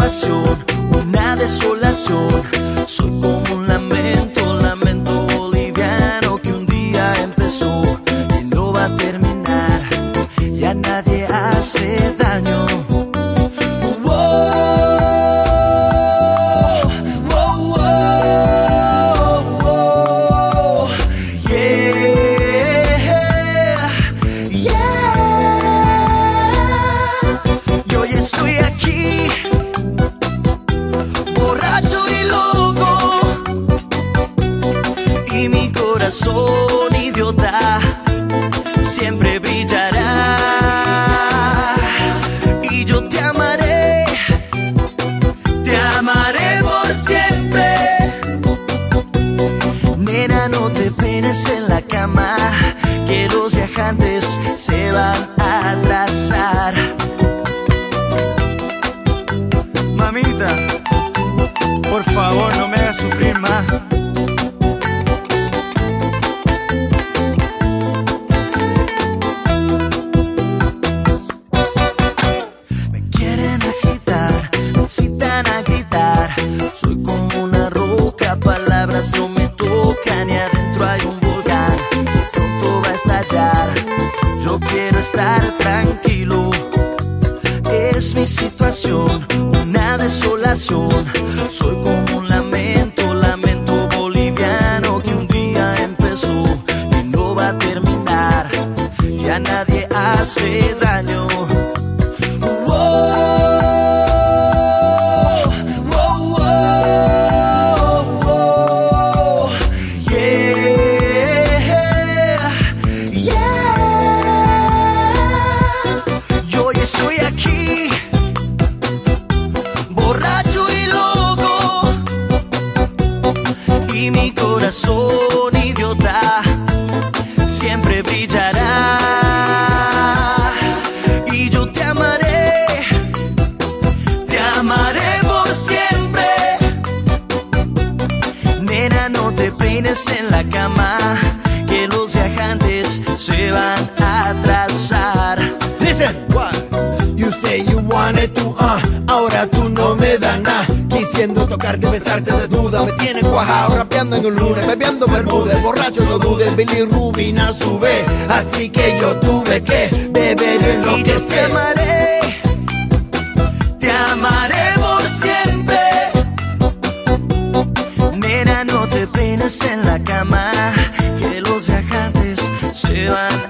situación, una desolación. Soy como un lamento, lamento boliviano que un día empezó y no va a terminar. Ya nadie hace daño. Estoy aquí, borracho y loco, y mi corazón idiota siempre brillará. Y yo te amaré por siempre. Nena, no te penes en la cama, que los viajantes se van a atrasar. Mamita, por favor, no me hagas sufrir más. Me quieren agitar, me incitan a gritar. Soy como una roca, palabras no me tocan y adentro hay un volcán que pronto va a estallar. Yo quiero estar tranquilo. Es mi situación, una desolación. Soy como un lamento, lamento boliviano que un día empezó y no va a terminar. Ya nadie hace daño. Yo estoy aquí, borracho y loco, y mi corazón idiota siempre brillará. Y yo te amaré por siempre. Nena, no te peines en la cama, que los viajantes se van a atrasar. Listen, what? You say you wanted to, ahora tú no me das nada. Quisiendo tocarte, besarte desnuda, me tienen cuajado, rapeando en un lunes, bebiendo bermudes, borracho no dudes, bilirrubina a su vez. Así que yo tuve que beber en lo y que yo sé. te amaré por siempre. Nena, no te peines en la cama, que los viajantes se van